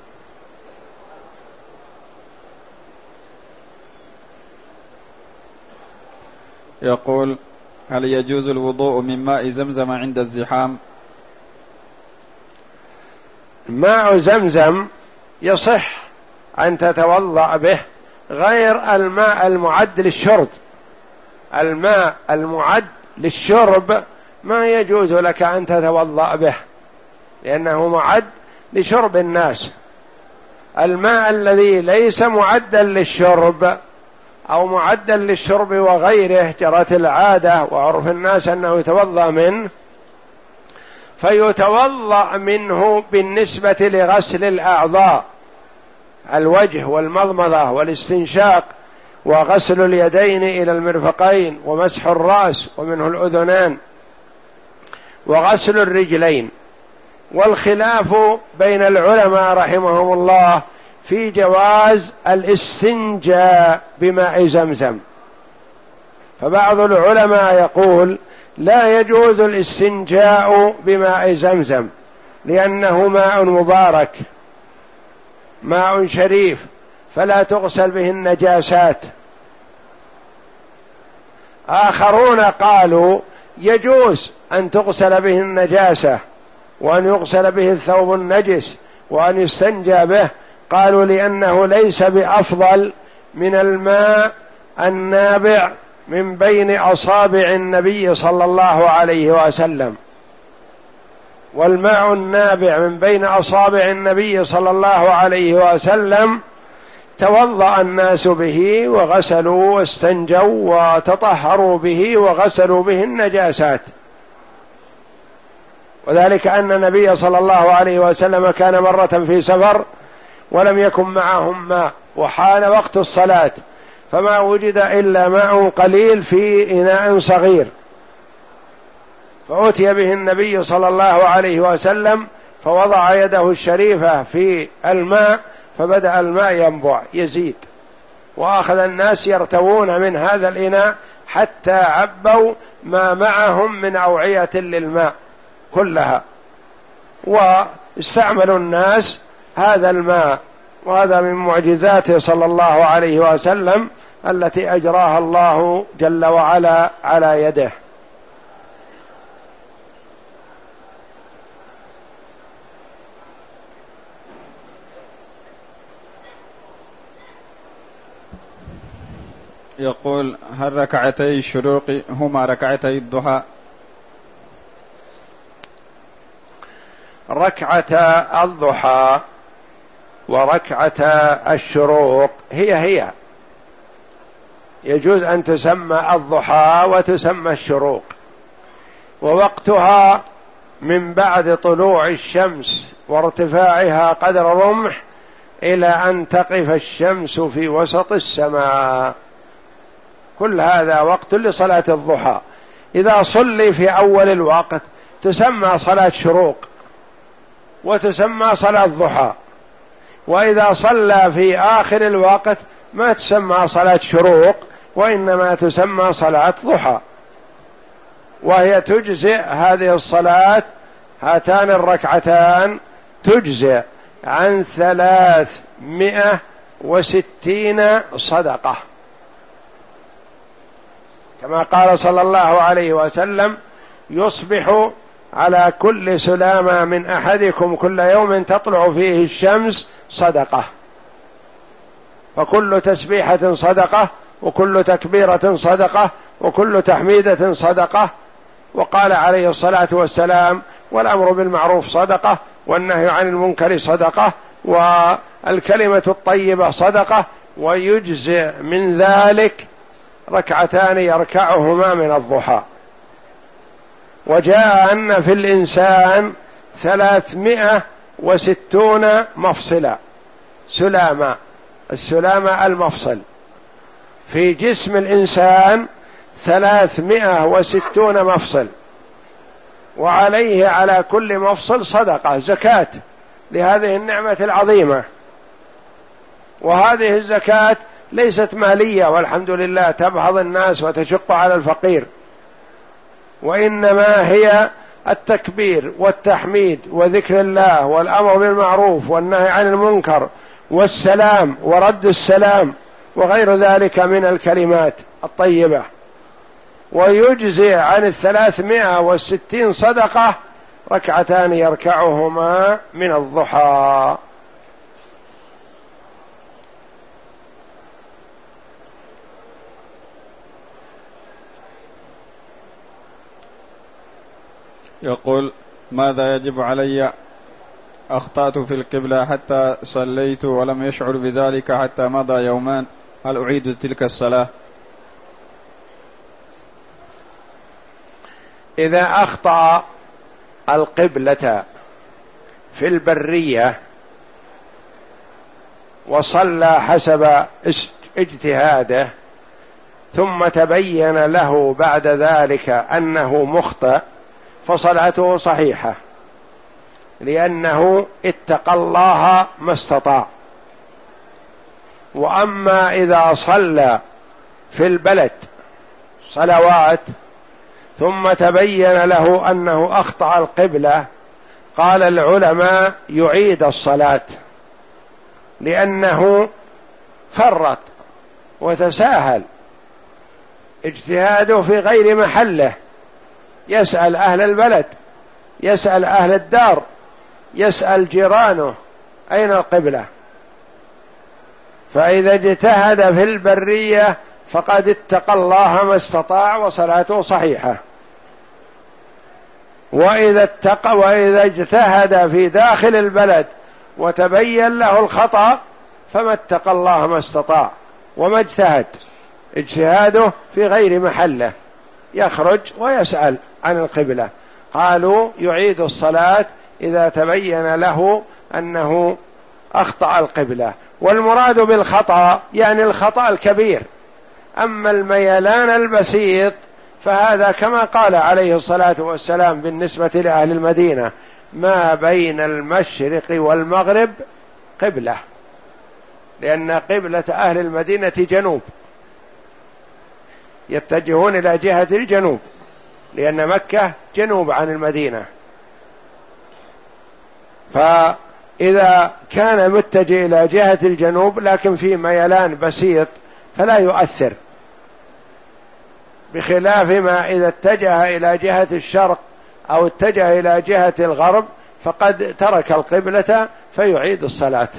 يقول: هل يجوز الوضوء من ماء زمزم عند الزحام؟ ماء زمزم يصح أن تتوضأ به غير الماء المعد للشرب. الماء المعد للشرب ما يجوز لك أن تتوضأ به لأنه معد لشرب الناس. الماء الذي ليس معدا للشرب أو معدا للشرب وغيره جرت العادة وعرف الناس أنه يتوضأ منه، فيتوضأ منه بالنسبة لغسل الأعضاء، الوجه والمضمضة والاستنشاق وغسل اليدين إلى المرفقين ومسح الرأس ومنه الأذنان وغسل الرجلين. والخلاف بين العلماء رحمهم الله في جواز الاستنجاء بماء زمزم. فبعض العلماء يقول لا يجوز الاستنجاء بماء زمزم لأنه ماء مبارك ماء شريف فلا تغسل به النجاسات. آخرون قالوا يجوز أن تغسل به النجاسة وأن يغسل به الثوب النجس وأن يستنجى به، قالوا لأنه ليس بأفضل من الماء النابع من بين أصابع النبي صلى الله عليه وسلم. والماء النابع من بين أصابع النبي صلى الله عليه وسلم توضأ الناس به وغسلوا واستنجوا وتطهروا به وغسلوا به النجاسات. وذلك أن النبي صلى الله عليه وسلم كان مرة في سفر ولم يكن معهم ماء وحان وقت الصلاة فما وجد إلا ماء قليل في إناء صغير، فأتي به النبي صلى الله عليه وسلم فوضع يده الشريفة في الماء فبدأ الماء ينبع يزيد، وأخذ الناس يرتوون من هذا الإناء حتى عبوا ما معهم من أوعية للماء كلها، واستعملوا الناس هذا الماء. وهذا من معجزاته صلى الله عليه وسلم التي أجراها الله جل وعلا على يده. يقول هل ركعتي الشروق هما ركعتي الضحى؟ ركعتا الضحى وركعتا الشروق هي هي، يجوز أن تسمى الضحى وتسمى الشروق، ووقتها من بعد طلوع الشمس وارتفاعها قدر رمح إلى أن تقف الشمس في وسط السماء، كل هذا وقت لصلاة الضحى. إذا صلي في أول الوقت تسمى صلاة شروق وتسمى صلاة ضحى، وإذا صلى في آخر الوقت ما تسمى صلاة شروق وإنما تسمى صلاة ضحى. وهي تجزئ هذه الصلاة، هاتان الركعتان تجزئ عن ثلاثمائة وستين صدقة، كما قال صلى الله عليه وسلم يصبح على كل سلامة من أحدكم كل يوم تطلع فيه الشمس صدقة، فكل تسبيحة صدقة وكل تكبيرة صدقة وكل تحميدة صدقة. وقال عليه الصلاة والسلام والأمر بالمعروف صدقة والنهي عن المنكر صدقة والكلمة الطيبة صدقة، ويجزئ من ذلك ركعتان يركعهما من الضحى. وجاء أن في الإنسان ثلاثمائة وستون مفصلا، سلامة، السلامة المفصل في جسم الإنسان ثلاثمائة وستون مفصل، وعليه على كل مفصل صدقة زكاة لهذه النعمة العظيمة. وهذه الزكاة ليست مالية والحمد لله تبهض الناس وتشق على الفقير، وإنما هي التكبير والتحميد وذكر الله والأمر بالمعروف والنهي عن المنكر والسلام ورد السلام وغير ذلك من الكلمات الطيبة. ويجزي عن الثلاثمائة والستين صدقة ركعتان يركعهما من الضحى. يقول: ماذا يجب علي؟ أخطأت في القبلة حتى صليت ولم يشعر بذلك حتى مضى يومان، هل أعيد تلك الصلاة؟ إذا أخطأ القبلة في البرية وصلى حسب اجتهاده ثم تبين له بعد ذلك أنه مخطئ فصلاته صحيحة، لأنه اتقى الله ما استطاع. وأما إذا صلى في البلد صلوات ثم تبين له أنه أخطأ القبلة، قال العلماء يعيد الصلاة، لأنه فرط وتساهل، اجتهاده في غير محله، يسأل أهل البلد، يسأل أهل الدار، يسأل جيرانه أين القبلة. فإذا اجتهد في البرية فقد اتقى الله ما استطاع وصلاته صحيحة. وإذا اتقى وإذا اجتهد في داخل البلد وتبين له الخطأ فما اتقى الله ما استطاع وما اجتهد، اجتهاده في غير محله، يخرج ويسأل عن القبلة. قالوا يعيد الصلاة إذا تبين له أنه أخطأ القبلة. والمراد بالخطأ يعني الخطأ الكبير، أما الميلان البسيط فهذا كما قال عليه الصلاة والسلام بالنسبة لأهل المدينة: ما بين المشرق والمغرب قبلة، لأن قبلة أهل المدينة جنوب، يتجهون إلى جهة الجنوب، لأن مكة جنوب عن المدينة. فإذا كان متجه إلى جهة الجنوب لكن في ميلان بسيط فلا يؤثر، بخلاف ما إذا اتجه إلى جهة الشرق أو اتجه إلى جهة الغرب فقد ترك القبلة فيعيد الصلاة.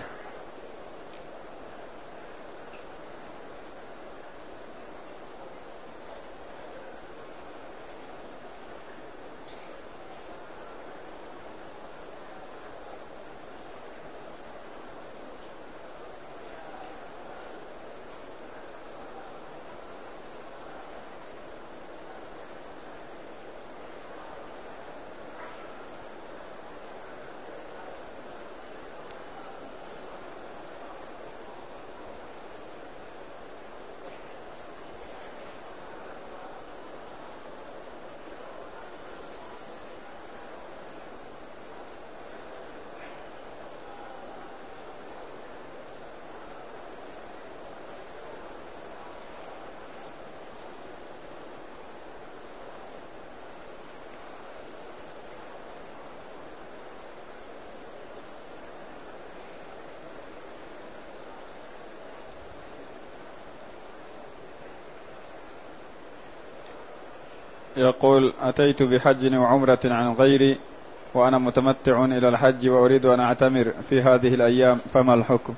يقول: أتيت بحج وعمرة عن غيري وأنا متمتع إلى الحج وأريد أن أعتمر في هذه الأيام، فما الحكم؟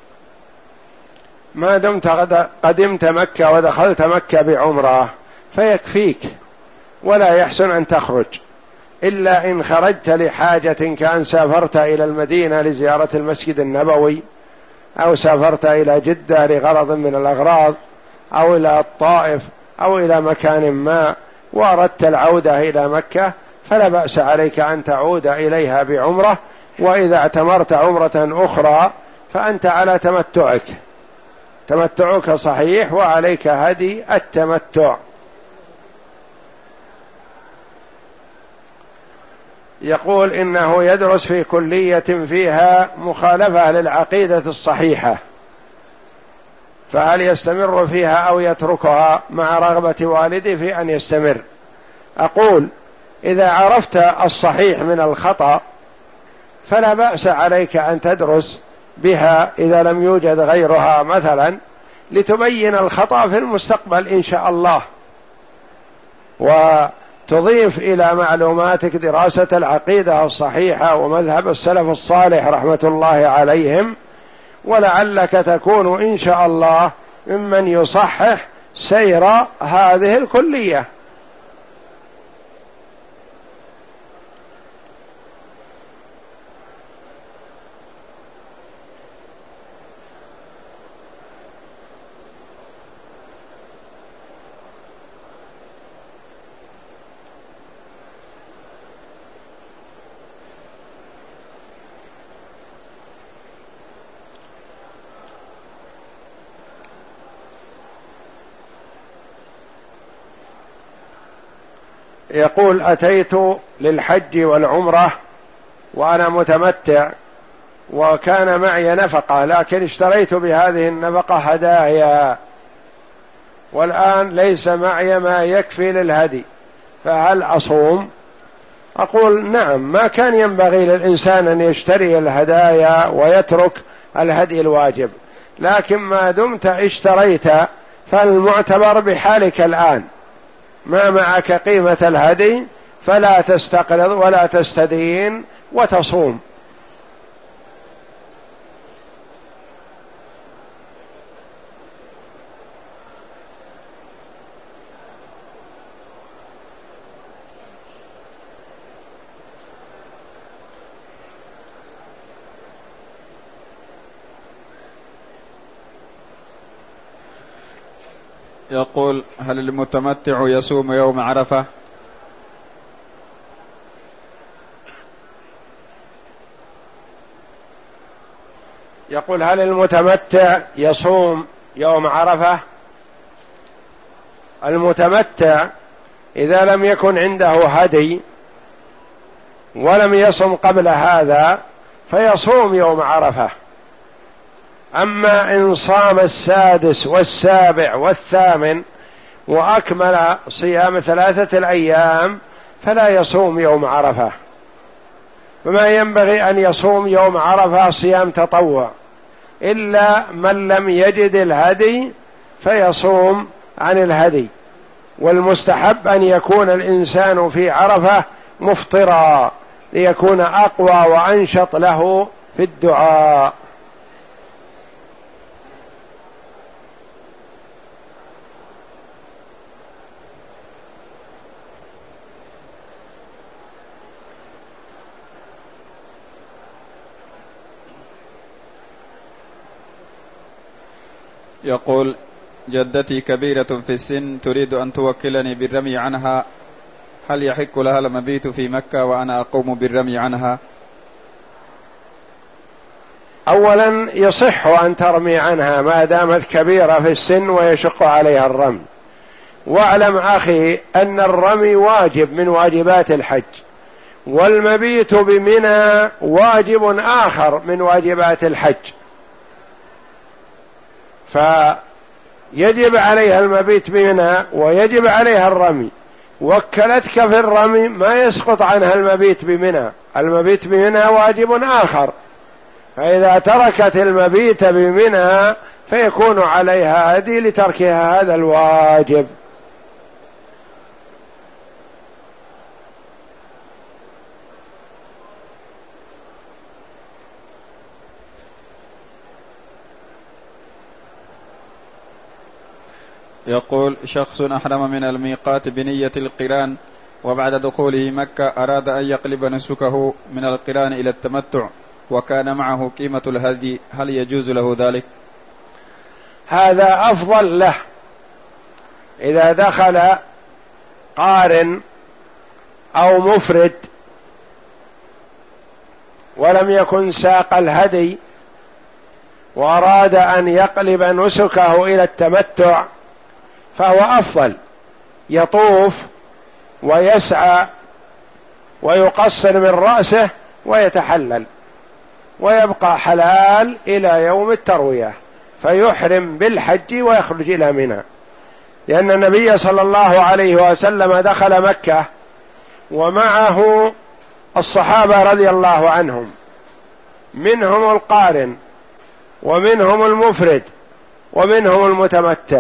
ما دمت قدمت مكة ودخلت مكة بعمرة فيكفيك، ولا يحسن أن تخرج إلا إن خرجت لحاجة، كأن سافرت إلى المدينة لزيارة المسجد النبوي، أو سافرت إلى جدة لغرض من الأغراض، أو إلى الطائف، أو إلى مكان ما وأردت العودة إلى مكة، فلا بأس عليك أن تعود إليها بعمرة. وإذا اعتمرت عمرة أخرى فأنت على تمتعك، تمتعك صحيح وعليك هدي التمتع. يقول إنه يدرس في كلية فيها مخالفة للعقيدة الصحيحة، فهل يستمر فيها أو يتركها مع رغبة والدي في أن يستمر؟ أقول إذا عرفت الصحيح من الخطأ فلا بأس عليك أن تدرس بها إذا لم يوجد غيرها مثلا، لتبين الخطأ في المستقبل إن شاء الله، وتضيف إلى معلوماتك دراسة العقيدة الصحيحة ومذهب السلف الصالح رحمة الله عليهم، ولعلك تكون إن شاء الله ممن يصحح سير هذه الكلية. يقول أتيت للحج والعمرة وأنا متمتع وكان معي نفقة، لكن اشتريت بهذه النفقة هدايا والآن ليس معي ما يكفي للهدي، فهل أصوم؟ أقول نعم، ما كان ينبغي للإنسان أن يشتري الهدايا ويترك الهدي الواجب، لكن ما دمت اشتريت فالمعتبر بحالك الآن ما معك قيمة الهدي فلا تستقرض ولا تستدين وتصوم. يقول هل المتمتع يصوم يوم عرفة؟ يقول هل المتمتع يصوم يوم عرفة؟ المتمتع إذا لم يكن عنده هدي ولم يصم قبل هذا فيصوم يوم عرفة، أما إن صام السادس والسابع والثامن وأكمل صيام ثلاثة الأيام فلا يصوم يوم عرفة، فما ينبغي أن يصوم يوم عرفة صيام تطوع، إلا من لم يجد الهدي فيصوم عن الهدي. والمستحب أن يكون الإنسان في عرفة مفطرا ليكون أقوى وأنشط له في الدعاء. يقول جدتي كبيرة في السن تريد أن توكلني بالرمي عنها، هل يحق لها المبيت في مكة وأنا أقوم بالرمي عنها؟ أولا يصح أن ترمي عنها ما دامت كبيرة في السن ويشق عليها الرمي، واعلم أخي أن الرمي واجب من واجبات الحج، والمبيت بمنى واجب آخر من واجبات الحج، فيجب عليها المبيت بمنى ويجب عليها الرمي. وكلتك في الرمي ما يسقط عنها المبيت بمنى، المبيت بمنى واجب آخر، فإذا تركت المبيت بمنى فيكون عليها هدي لتركها هذا الواجب. يقول شخص أحرم من الميقات بنية القران وبعد دخوله مكة أراد أن يقلب نسكه من القران إلى التمتع وكان معه قيمة الهدي، هل يجوز له ذلك؟ هذا أفضل له. إذا دخل قارن أو مفرد ولم يكن ساق الهدي وأراد أن يقلب نسكه إلى التمتع فهو أفضل، يطوف ويسعى ويقصر من رأسه ويتحلل ويبقى حلال إلى يوم التروية، فيحرم بالحج ويخرج إلى منى، لأن النبي صلى الله عليه وسلم دخل مكة ومعه الصحابة رضي الله عنهم، منهم القارن ومنهم المفرد ومنهم المتمتع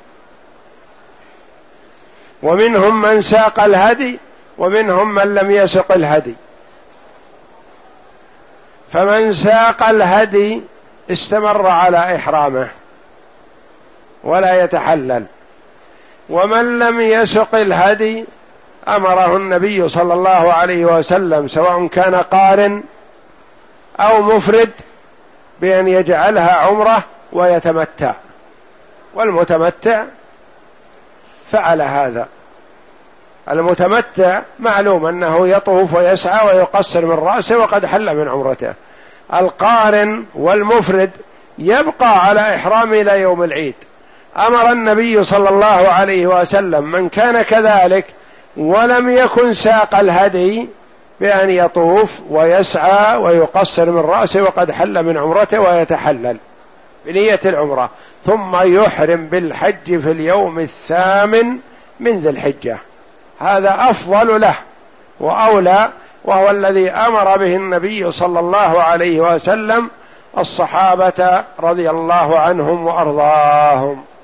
ومنهم من ساق الهدي ومنهم من لم يسق الهدي، فمن ساق الهدي استمر على إحرامه ولا يتحلل، ومن لم يسق الهدي أمره النبي صلى الله عليه وسلم سواء كان قارن أو مفرد بأن يجعلها عمرة ويتمتع، والمتمتع فعل هذا. المتمتع معلوم أنه يطوف ويسعى ويقصر من رأسه وقد حل من عمرته. القارن والمفرد يبقى على إحرام إلى يوم العيد. أمر النبي صلى الله عليه وسلم من كان كذلك ولم يكن ساق الهدي بأن يطوف ويسعى ويقصر من رأسه وقد حل من عمرته ويتحلل بنية العمرة، ثم يحرم بالحج في اليوم الثامن من ذي الحجة، هذا أفضل له وأولى، وهو الذي أمر به النبي صلى الله عليه وسلم الصحابة رضي الله عنهم وأرضاهم.